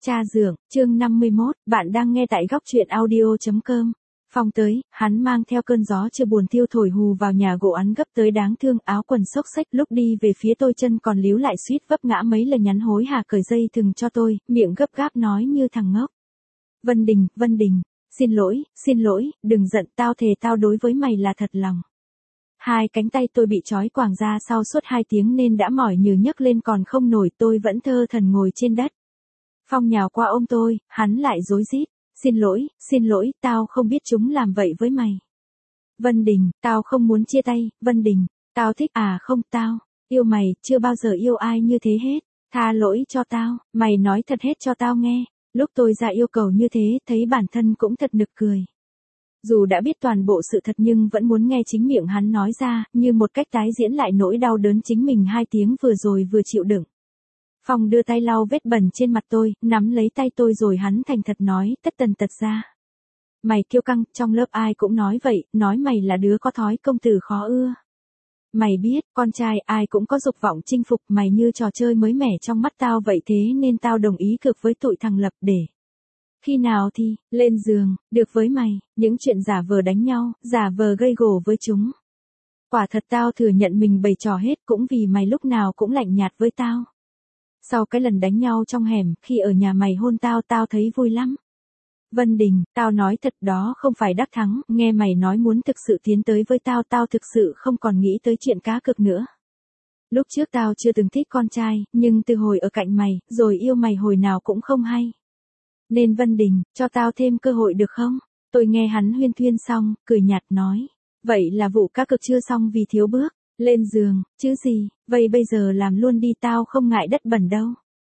Cha dượng, chương 51, bạn đang nghe tại góc truyện audio.com. Phong tới, hắn mang theo cơn gió chưa buồn tiêu thổi hù vào nhà gỗ ăn gấp tới đáng thương, áo quần xốc xếch, lúc đi về phía tôi chân còn líu lại suýt vấp ngã mấy lần, nhắn hối hả cởi dây thừng cho tôi, miệng gấp gáp nói như thằng ngốc. Vân Đình, xin lỗi, đừng giận, tao thề tao đối với mày là thật lòng. Hai cánh tay tôi bị trói quàng ra sau suốt 2 tiếng nên đã mỏi như nhấc lên còn không nổi, tôi vẫn thơ thẩn ngồi trên đất. Phong nhào qua ôm tôi, hắn lại rối rít, xin lỗi, tao không biết chúng làm vậy với mày. Vân Đình, tao không muốn chia tay, Vân Đình, tao thích không, tao yêu mày, chưa bao giờ yêu ai như thế hết, tha lỗi cho tao, mày nói thật hết cho tao nghe. Lúc tôi ra yêu cầu như thế, thấy bản thân cũng thật nực cười. Dù đã biết toàn bộ sự thật nhưng vẫn muốn nghe chính miệng hắn nói ra, như một cách tái diễn lại nỗi đau đớn chính mình 2 tiếng vừa rồi vừa chịu đựng. Phong đưa tay lau vết bẩn trên mặt tôi, nắm lấy tay tôi rồi hắn thành thật nói, tất tần tật ra. Mày kiêu căng, trong lớp ai cũng nói vậy, nói mày là đứa có thói công tử khó ưa. Mày biết, con trai ai cũng có dục vọng chinh phục, mày như trò chơi mới mẻ trong mắt tao vậy, thế nên tao đồng ý cược với tụi thằng Lập để. Khi nào thì, lên giường, được với mày, những chuyện giả vờ đánh nhau, giả vờ gây gổ với chúng. Quả thật tao thừa nhận mình bày trò hết cũng vì mày lúc nào cũng lạnh nhạt với tao. Sau cái lần đánh nhau trong hẻm, khi ở nhà mày hôn tao, tao thấy vui lắm. Vân Đình, tao nói thật đó không phải đắc thắng, nghe mày nói muốn thực sự tiến tới với tao, tao thực sự không còn nghĩ tới chuyện cá cược nữa. Lúc trước tao chưa từng thích con trai, nhưng từ hồi ở cạnh mày, rồi yêu mày hồi nào cũng không hay. Nên Vân Đình, cho tao thêm cơ hội được không? Tôi nghe hắn huyên thuyên xong, cười nhạt nói. Vậy là vụ cá cược chưa xong vì thiếu bước. Lên giường, chứ gì, vậy bây giờ làm luôn đi, tao không ngại đất bẩn đâu.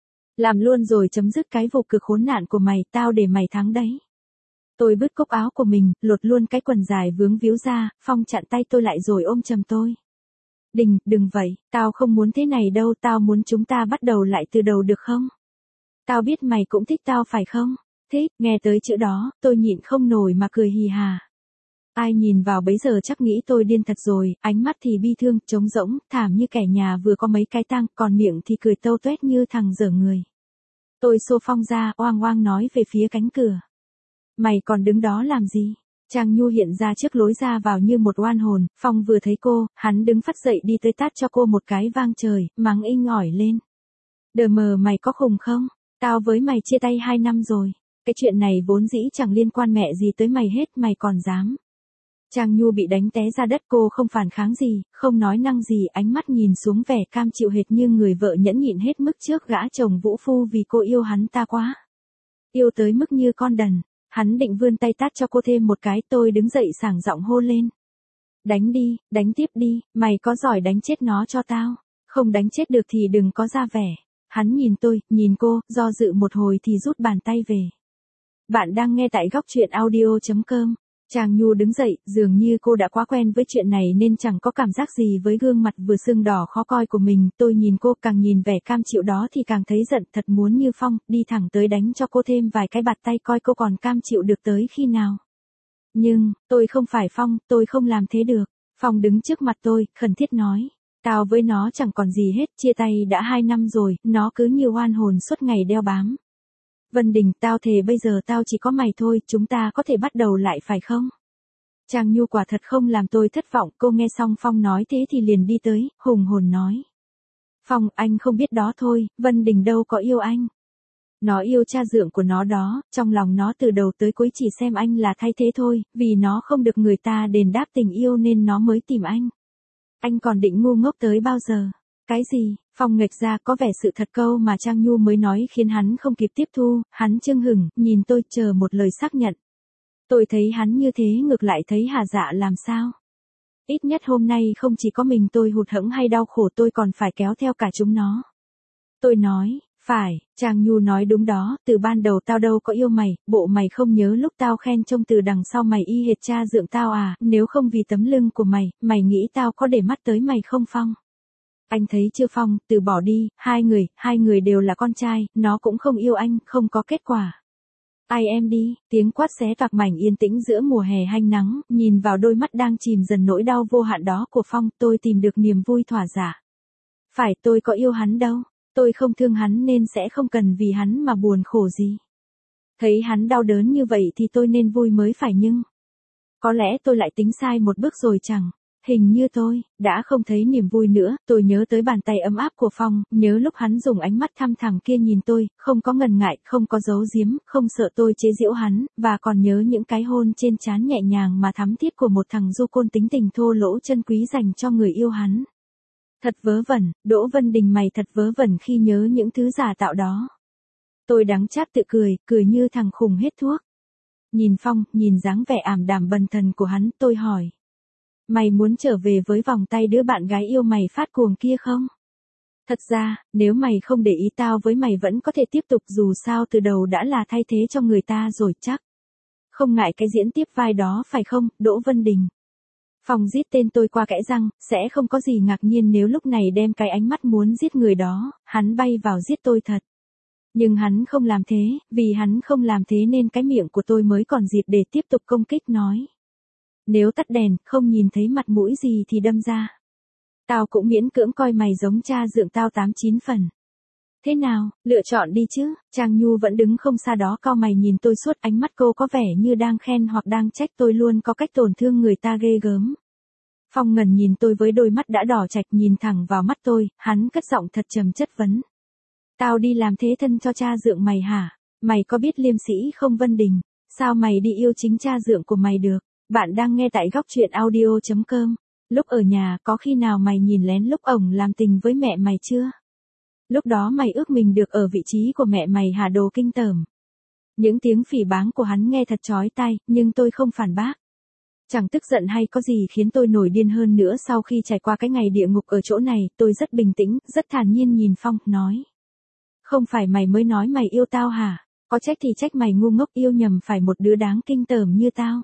Làm luôn rồi chấm dứt cái vụ cực khốn nạn của mày, tao để mày thắng đấy. Tôi bứt cúc áo của mình, lột luôn cái quần dài vướng víu ra, Phong chặn tay tôi lại rồi ôm chầm tôi. Đình, đừng vậy, tao không muốn thế này đâu, tao muốn chúng ta bắt đầu lại từ đầu được không? Tao biết mày cũng thích tao phải không? Thích, nghe tới chữ đó, tôi nhịn không nổi mà cười hì hà. Ai nhìn vào bấy giờ chắc nghĩ tôi điên thật rồi, ánh mắt thì bi thương, trống rỗng, thảm như kẻ nhà vừa có mấy cái tang, còn miệng thì cười tâu tuét như thằng dở người. Tôi xô Phong ra, oang oang nói về phía cánh cửa. Mày còn đứng đó làm gì? Trang Nhu hiện ra trước lối ra vào như một oan hồn, Phong vừa thấy cô, hắn đứng phắt dậy đi tới tát cho cô một cái vang trời, mắng inh ỏi lên. Đờ mờ, mày có khùng không? Tao với mày chia tay 2 năm rồi. Cái chuyện này vốn dĩ chẳng liên quan mẹ gì tới mày hết, mày còn dám. Trang Nhu bị đánh té ra đất, cô không phản kháng gì, không nói năng gì, ánh mắt nhìn xuống vẻ cam chịu hệt như người vợ nhẫn nhịn hết mức trước gã chồng vũ phu vì cô yêu hắn ta quá. Yêu tới mức như con đần. Hắn định vươn tay tát cho cô thêm một cái, tôi đứng dậy sảng giọng hô lên. Đánh đi, đánh tiếp đi, mày có giỏi đánh chết nó cho tao. Không đánh chết được thì đừng có ra vẻ. Hắn nhìn tôi, nhìn cô, do dự một hồi thì rút bàn tay về. Bạn đang nghe tại góc truyện audio.com. Trang Nhu đứng dậy, dường như cô đã quá quen với chuyện này nên chẳng có cảm giác gì với gương mặt vừa sưng đỏ khó coi của mình. Tôi nhìn cô, càng nhìn vẻ cam chịu đó thì càng thấy giận, thật muốn như Phong, đi thẳng tới đánh cho cô thêm vài cái bạt tay coi cô còn cam chịu được tới khi nào. Nhưng, tôi không phải Phong, tôi không làm thế được. Phong đứng trước mặt tôi, khẩn thiết nói. Tao với nó chẳng còn gì hết, chia tay đã 2 năm rồi, nó cứ như oan hồn suốt ngày đeo bám. Vân Đình, tao thề bây giờ tao chỉ có mày thôi, chúng ta có thể bắt đầu lại phải không? Trang Nhu quả thật không làm tôi thất vọng, cô nghe xong Phong nói thế thì liền đi tới, hùng hồn nói. Phong, anh không biết đó thôi, Vân Đình đâu có yêu anh. Nó yêu cha dượng của nó đó, trong lòng nó từ đầu tới cuối chỉ xem anh là thay thế thôi, vì nó không được người ta đền đáp tình yêu nên nó mới tìm anh. Anh còn định ngu ngốc tới bao giờ? Cái gì? Phong nghệch ra, có vẻ sự thật câu mà Trang Nhu mới nói khiến hắn không kịp tiếp thu, hắn chưng hửng, nhìn tôi chờ một lời xác nhận. Tôi thấy hắn như thế ngược lại thấy hà dạ làm sao? Ít nhất hôm nay không chỉ có mình tôi hụt hẫng hay đau khổ, tôi còn phải kéo theo cả chúng nó. Tôi nói, phải, Trang Nhu nói đúng đó, từ ban đầu tao đâu có yêu mày, bộ mày không nhớ lúc tao khen trông từ đằng sau mày y hệt cha dượng tao à, nếu không vì tấm lưng của mày, mày nghĩ tao có để mắt tới mày không Phong? Anh thấy chưa Phong, từ bỏ đi, hai người đều là con trai, nó cũng không yêu anh, không có kết quả. Ai em đi, tiếng quát xé toạc mảnh yên tĩnh giữa mùa hè hanh nắng, nhìn vào đôi mắt đang chìm dần nỗi đau vô hạn đó của Phong, tôi tìm được niềm vui thỏa dạ. Phải, tôi có yêu hắn đâu. Tôi không thương hắn nên sẽ không cần vì hắn mà buồn khổ gì. Thấy hắn đau đớn như vậy thì tôi nên vui mới phải nhưng. Có lẽ tôi lại tính sai một bước rồi chẳng. Hình như tôi đã không thấy niềm vui nữa, tôi nhớ tới bàn tay ấm áp của Phong, nhớ lúc hắn dùng ánh mắt thăm thẳm kia nhìn tôi, không có ngần ngại, không có giấu giếm, không sợ tôi chế giễu hắn, và còn nhớ những cái hôn trên trán nhẹ nhàng mà thắm thiết của một thằng du côn tính tình thô lỗ chân quý dành cho người yêu hắn. Thật vớ vẩn, Đỗ Vân Đình mày thật vớ vẩn khi nhớ những thứ giả tạo đó. Tôi đắng chát tự cười, cười như thằng khùng hết thuốc. Nhìn Phong, nhìn dáng vẻ ảm đạm bần thần của hắn, tôi hỏi. Mày muốn trở về với vòng tay đứa bạn gái yêu mày phát cuồng kia không? Thật ra, nếu mày không để ý tao với mày vẫn có thể tiếp tục dù sao từ đầu đã là thay thế cho người ta rồi chắc. Không ngại cái diễn tiếp vai đó phải không, Đỗ Vân Đình? Phong giết tên tôi qua kẽ răng, sẽ không có gì ngạc nhiên nếu lúc này đem cái ánh mắt muốn giết người đó, hắn bay vào giết tôi thật. Nhưng hắn không làm thế, vì hắn không làm thế nên cái miệng của tôi mới còn dịp để tiếp tục công kích nói. Nếu tắt đèn, không nhìn thấy mặt mũi gì thì đâm ra. Tao cũng miễn cưỡng coi mày giống cha dượng tao 8-9 phần. Thế nào, lựa chọn đi chứ, Trang Nhu vẫn đứng không xa đó cau mày nhìn tôi suốt ánh mắt cô có vẻ như đang khen hoặc đang trách tôi luôn có cách tổn thương người ta ghê gớm. Phong ngẩn nhìn tôi với đôi mắt đã đỏ chạch nhìn thẳng vào mắt tôi, hắn cất giọng thật trầm chất vấn. Tao đi làm thế thân cho cha dượng mày hả? Mày có biết liêm sĩ không Vân Đình? Sao mày đi yêu chính cha dượng của mày được? Bạn đang nghe tại góc truyện audio.com. Lúc ở nhà có khi nào mày nhìn lén lúc ổng làm tình với mẹ mày chưa? Lúc đó mày ước mình được ở vị trí của mẹ mày hả đồ kinh tởm? Những tiếng phỉ báng của hắn nghe thật chói tai, nhưng tôi không phản bác. Chẳng tức giận hay có gì khiến tôi nổi điên hơn nữa sau khi trải qua cái ngày địa ngục ở chỗ này, tôi rất bình tĩnh, rất thản nhiên nhìn Phong, nói. Không phải mày mới nói mày yêu tao hả? Có trách thì trách mày ngu ngốc yêu nhầm phải một đứa đáng kinh tởm như tao.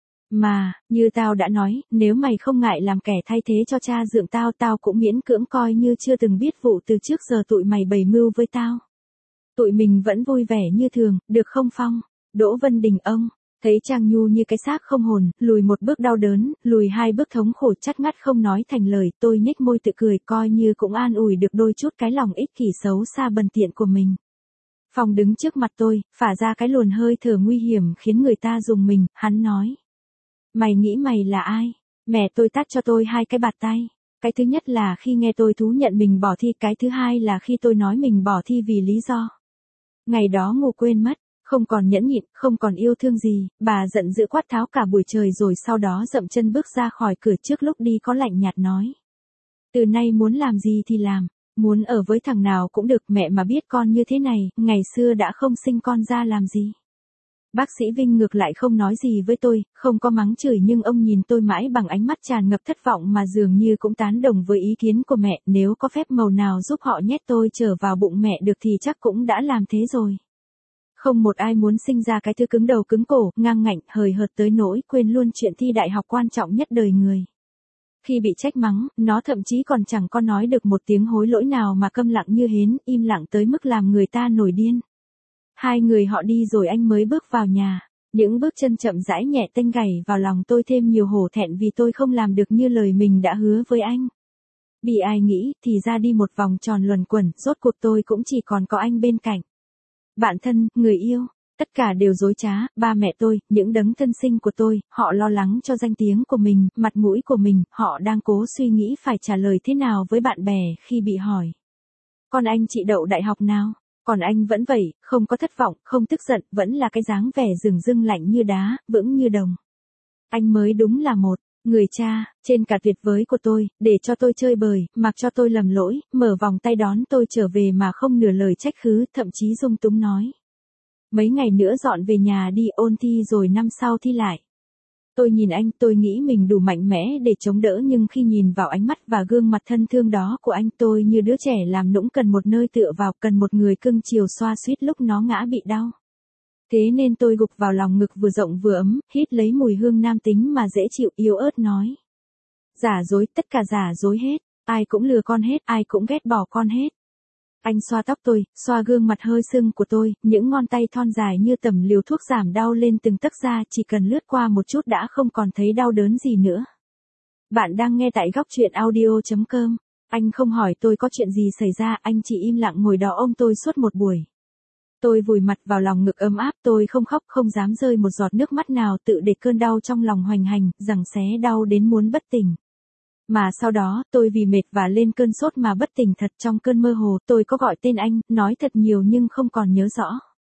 Mà, như tao đã nói, nếu mày không ngại làm kẻ thay thế cho cha dượng tao, tao cũng miễn cưỡng coi như chưa từng biết vụ từ trước giờ tụi mày bày mưu với tao. Tụi mình vẫn vui vẻ như thường, được không Phong? Đỗ Vân Đình ông, thấy Trang Nhu như cái xác không hồn, lùi một bước đau đớn, lùi hai bước thống khổ chắt ngắt không nói thành lời, tôi nhếch môi tự cười coi như cũng an ủi được đôi chút cái lòng ích kỷ xấu xa bần tiện của mình. Phong đứng trước mặt tôi, phả ra cái luồn hơi thở nguy hiểm khiến người ta rùng mình, hắn nói. Mày nghĩ mày là ai? Mẹ tôi tát cho tôi 2 cái bạt tay. Cái thứ nhất là khi nghe tôi thú nhận mình bỏ thi, cái thứ hai là khi tôi nói mình bỏ thi vì lý do. Ngày đó ngủ quên mất, không còn nhẫn nhịn, không còn yêu thương gì, bà giận dữ quát tháo cả buổi trời rồi sau đó dậm chân bước ra khỏi cửa trước lúc đi có lạnh nhạt nói. Từ nay muốn làm gì thì làm, muốn ở với thằng nào cũng được, mẹ mà biết con như thế này, ngày xưa đã không sinh con ra làm gì. Bác sĩ Vinh ngược lại không nói gì với tôi, không có mắng chửi nhưng ông nhìn tôi mãi bằng ánh mắt tràn ngập thất vọng mà dường như cũng tán đồng với ý kiến của mẹ, nếu có phép màu nào giúp họ nhét tôi trở vào bụng mẹ được thì chắc cũng đã làm thế rồi. Không một ai muốn sinh ra cái thứ cứng đầu cứng cổ, ngang ngạnh, hời hợt tới nỗi quên luôn chuyện thi đại học quan trọng nhất đời người. Khi bị trách mắng, nó thậm chí còn chẳng có nói được một tiếng hối lỗi nào mà câm lặng như hến, im lặng tới mức làm người ta nổi điên. Hai người họ đi rồi anh mới bước vào nhà. Những bước chân chậm rãi nhẹ tênh gảy vào lòng tôi thêm nhiều hổ thẹn vì tôi không làm được như lời mình đã hứa với anh. Bị ai nghĩ thì ra đi một vòng tròn luẩn quẩn, rốt cuộc tôi cũng chỉ còn có anh bên cạnh. Bạn thân, người yêu, tất cả đều dối trá, ba mẹ tôi, những đấng thân sinh của tôi, họ lo lắng cho danh tiếng của mình, mặt mũi của mình, họ đang cố suy nghĩ phải trả lời thế nào với bạn bè khi bị hỏi. Con anh chị đậu đại học nào? Còn anh vẫn vậy, không có thất vọng, không tức giận, vẫn là cái dáng vẻ rừng rưng lạnh như đá, vững như đồng. Anh mới đúng là một người cha, trên cả tuyệt vời của tôi, để cho tôi chơi bời, mặc cho tôi lầm lỗi, mở vòng tay đón tôi trở về mà không nửa lời trách khứ, thậm chí dung túng nói. Mấy ngày nữa dọn về nhà đi ôn thi rồi năm sau thi lại. Tôi nhìn anh, tôi nghĩ mình đủ mạnh mẽ để chống đỡ nhưng khi nhìn vào ánh mắt và gương mặt thân thương đó của anh tôi như đứa trẻ làm nũng cần một nơi tựa vào, cần một người cưng chiều xoa suýt lúc nó ngã bị đau. Thế nên tôi gục vào lòng ngực vừa rộng vừa ấm, hít lấy mùi hương nam tính mà dễ chịu yếu ớt nói. Giả dối, tất cả giả dối hết, ai cũng lừa con hết, ai cũng ghét bỏ con hết. Anh xoa tóc tôi, xoa gương mặt hơi sưng của tôi, những ngón tay thon dài như tẩm liều thuốc giảm đau lên từng tấc da, chỉ cần lướt qua một chút đã không còn thấy đau đớn gì nữa. Bạn đang nghe tại góc truyện audio.com. Anh không hỏi tôi có chuyện gì xảy ra, anh chỉ im lặng ngồi đó ôm tôi suốt một buổi. Tôi vùi mặt vào lòng ngực ấm áp, tôi không khóc, không dám rơi một giọt nước mắt nào, tự để cơn đau trong lòng hoành hành, giằng xé đau đến muốn bất tỉnh. Mà sau đó, tôi vì mệt và lên cơn sốt mà bất tỉnh thật. Trong cơn mơ hồ, tôi có gọi tên anh, nói thật nhiều nhưng không còn nhớ rõ.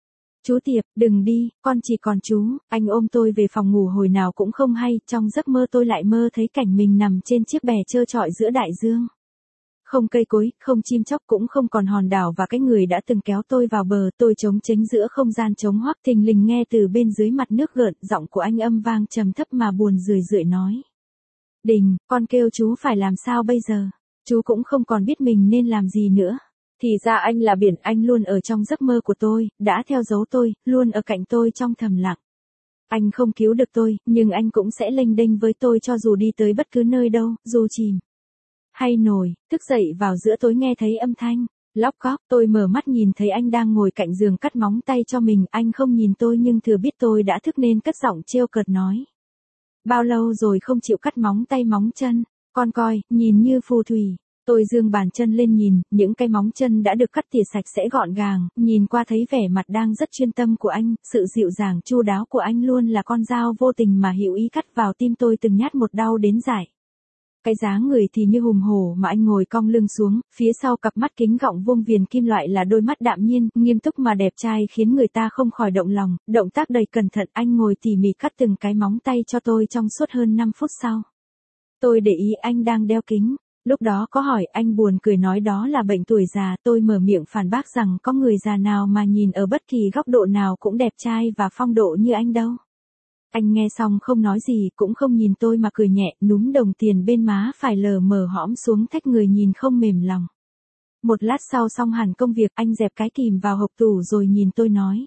Chú Tiệp, đừng đi, con chỉ còn chú. Anh ôm tôi về phòng ngủ hồi nào cũng không hay, trong giấc mơ tôi lại mơ thấy cảnh mình nằm trên chiếc bè trơ trọi giữa đại dương. Không cây cối, không chim chóc, cũng không còn hòn đảo và cái người đã từng kéo tôi vào bờ. Tôi trống chênh giữa không gian trống hoác, thình lình nghe từ bên dưới mặt nước gợn, giọng của anh âm vang trầm thấp mà buồn rười rượi nói. Đình, con kêu chú phải làm sao bây giờ? Chú cũng không còn biết mình nên làm gì nữa. Thì ra anh là biển, anh luôn ở trong giấc mơ của tôi, đã theo dấu tôi, luôn ở cạnh tôi trong thầm lặng. Anh không cứu được tôi, nhưng anh cũng sẽ lênh đênh với tôi cho dù đi tới bất cứ nơi đâu, dù chìm hay nổi. Thức dậy vào giữa tối nghe thấy âm thanh lóc cóc, tôi mở mắt nhìn thấy anh đang ngồi cạnh giường cắt móng tay cho mình. Anh không nhìn tôi nhưng thừa biết tôi đã thức nên cất giọng trêu cợt nói. Bao lâu rồi không chịu cắt móng tay móng chân, con coi, nhìn như phù thủy. Tôi giương bàn chân lên nhìn, những cái móng chân đã được cắt tỉa sạch sẽ gọn gàng, nhìn qua thấy vẻ mặt đang rất chuyên tâm của anh, sự dịu dàng chu đáo của anh luôn là con dao vô tình mà hữu ý cắt vào tim tôi từng nhát một đau đến dại. Cái dáng người thì như hùng hổ mà anh ngồi cong lưng xuống, phía sau cặp mắt kính gọng vuông viền kim loại là đôi mắt đạm nhiên, nghiêm túc mà đẹp trai khiến người ta không khỏi động lòng. Động tác đầy cẩn thận, anh ngồi tỉ mỉ cắt từng cái móng tay cho tôi trong suốt hơn 5 phút sau. Tôi để ý anh đang đeo kính. Lúc đó có hỏi, anh buồn cười nói đó là bệnh tuổi già. Tôi mở miệng phản bác rằng có người già nào mà nhìn ở bất kỳ góc độ nào cũng đẹp trai và phong độ như anh đâu. Anh nghe xong không nói gì, cũng không nhìn tôi mà cười nhẹ, núm đồng tiền bên má phải lờ mờ hõm xuống thách người nhìn không mềm lòng. Một lát sau xong hẳn công việc, anh dẹp cái kìm vào hộc tủ rồi nhìn tôi nói.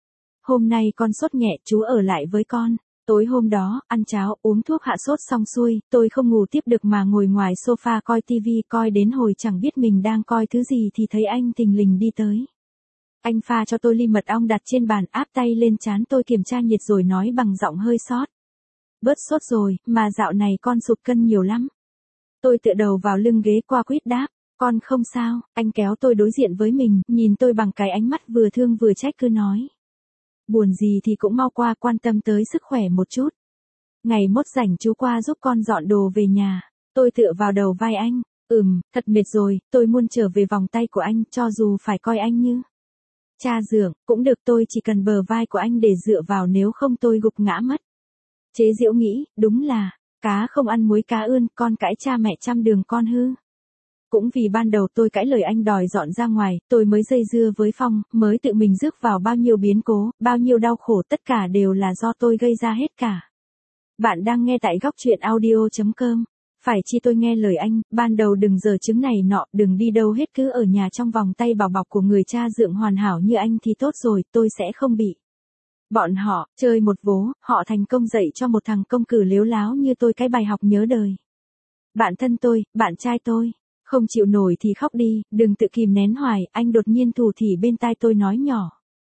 Hôm nay con sốt nhẹ, chú ở lại với con. Tối hôm đó, ăn cháo, uống thuốc hạ sốt xong xuôi, tôi không ngủ tiếp được mà ngồi ngoài sofa coi tivi, coi đến hồi chẳng biết mình đang coi thứ gì thì thấy anh thình lình đi tới. Anh pha cho tôi ly mật ong đặt trên bàn, áp tay lên trán tôi kiểm tra nhiệt rồi nói bằng giọng hơi xót. Bớt sốt rồi, mà dạo này con sụt cân nhiều lắm. Tôi tựa đầu vào lưng ghế qua quýt đáp, con không sao. Anh kéo tôi đối diện với mình, nhìn tôi bằng cái ánh mắt vừa thương vừa trách cứ nói. Buồn gì thì cũng mau qua, quan tâm tới sức khỏe một chút. Ngày mốt rảnh chú qua giúp con dọn đồ về nhà. Tôi tựa vào đầu vai anh, thật mệt rồi, tôi muốn trở về vòng tay của anh, cho dù phải coi anh như cha dượng, cũng được, tôi chỉ cần bờ vai của anh để dựa vào, nếu không tôi gục ngã mất. Chế giễu nghĩ, đúng là, cá không ăn muối cá ươn, con cãi cha mẹ trăm đường con hư. Cũng vì ban đầu tôi cãi lời anh đòi dọn ra ngoài, tôi mới dây dưa với Phong, mới tự mình rước vào bao nhiêu biến cố, bao nhiêu đau khổ, tất cả đều là do tôi gây ra hết cả. Bạn đang nghe tại góc truyện audio.com. Phải chi tôi nghe lời anh, ban đầu đừng giở trứng này nọ, đừng đi đâu hết, cứ ở nhà trong vòng tay bảo bọc của người cha dượng hoàn hảo như anh thì tốt rồi, tôi sẽ không bị bọn họ chơi một vố. Họ thành công dạy cho một thằng công cử lếu láo như tôi cái bài học nhớ đời. Bạn thân tôi, bạn trai tôi, không chịu nổi thì khóc đi, đừng tự kìm nén hoài. Anh đột nhiên thủ thỉ bên tai tôi nói nhỏ.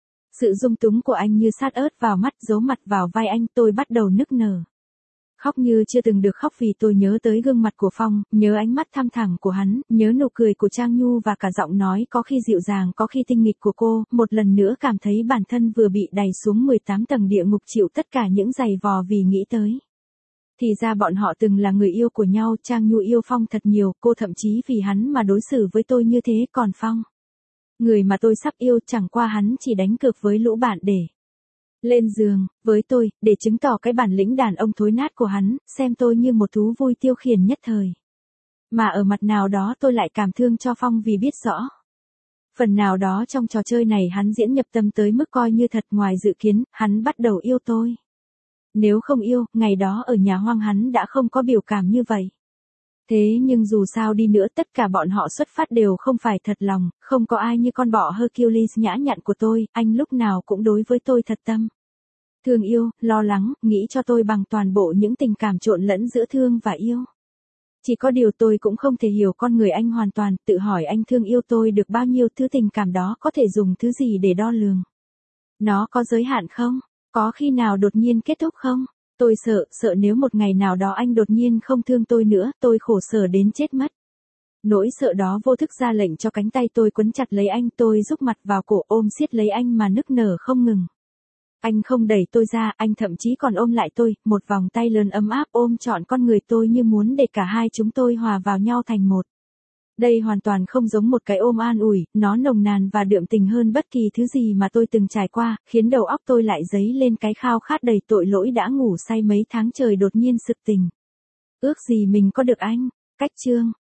Sự dung túng của anh như sát ớt vào mắt, giấu mặt vào vai anh, tôi bắt đầu nức nở. Khóc như chưa từng được khóc vì tôi nhớ tới gương mặt của Phong, nhớ ánh mắt thăm thẳm của hắn, nhớ nụ cười của Trang Nhu và cả giọng nói có khi dịu dàng có khi tinh nghịch của cô, một lần nữa cảm thấy bản thân vừa bị đày xuống 18 tầng địa ngục, chịu tất cả những giày vò vì nghĩ tới. Thì ra bọn họ từng là người yêu của nhau, Trang Nhu yêu Phong thật nhiều, cô thậm chí vì hắn mà đối xử với tôi như thế, còn Phong, người mà tôi sắp yêu, chẳng qua hắn chỉ đánh cược với lũ bạn để lên giường với tôi, để chứng tỏ cái bản lĩnh đàn ông thối nát của hắn, xem tôi như một thú vui tiêu khiển nhất thời. Mà ở mặt nào đó tôi lại cảm thương cho Phong vì biết rõ. Phần nào đó trong trò chơi này hắn diễn nhập tâm tới mức coi như thật. Ngoài dự kiến, hắn bắt đầu yêu tôi. Nếu không yêu, ngày đó ở nhà hoang hắn đã không có biểu cảm như vậy. Thế nhưng dù sao đi nữa, tất cả bọn họ xuất phát đều không phải thật lòng, không có ai như con bọ Hercules nhã nhặn của tôi, anh lúc nào cũng đối với tôi thật tâm. Thương yêu, lo lắng, nghĩ cho tôi bằng toàn bộ những tình cảm trộn lẫn giữa thương và yêu. Chỉ có điều tôi cũng không thể hiểu con người anh hoàn toàn, tự hỏi anh thương yêu tôi được bao nhiêu, thứ tình cảm đó có thể dùng thứ gì để đo lường? Nó có giới hạn không? Có khi nào đột nhiên kết thúc không? Tôi sợ nếu một ngày nào đó anh đột nhiên không thương tôi nữa, tôi khổ sở đến chết mất. Nỗi sợ đó vô thức ra lệnh cho cánh tay tôi quấn chặt lấy anh, tôi rúc mặt vào cổ ôm siết lấy anh mà nức nở không ngừng. Anh không đẩy tôi ra, anh thậm chí còn ôm lại tôi, một vòng tay lớn ấm áp ôm trọn con người tôi như muốn để cả hai chúng tôi hòa vào nhau thành một. Đây hoàn toàn không giống một cái ôm an ủi, nó nồng nàn và đượm tình hơn bất kỳ thứ gì mà tôi từng trải qua, khiến đầu óc tôi lại dấy lên cái khao khát đầy tội lỗi đã ngủ say mấy tháng trời đột nhiên sực tỉnh. Ước gì mình có được anh. Cách chương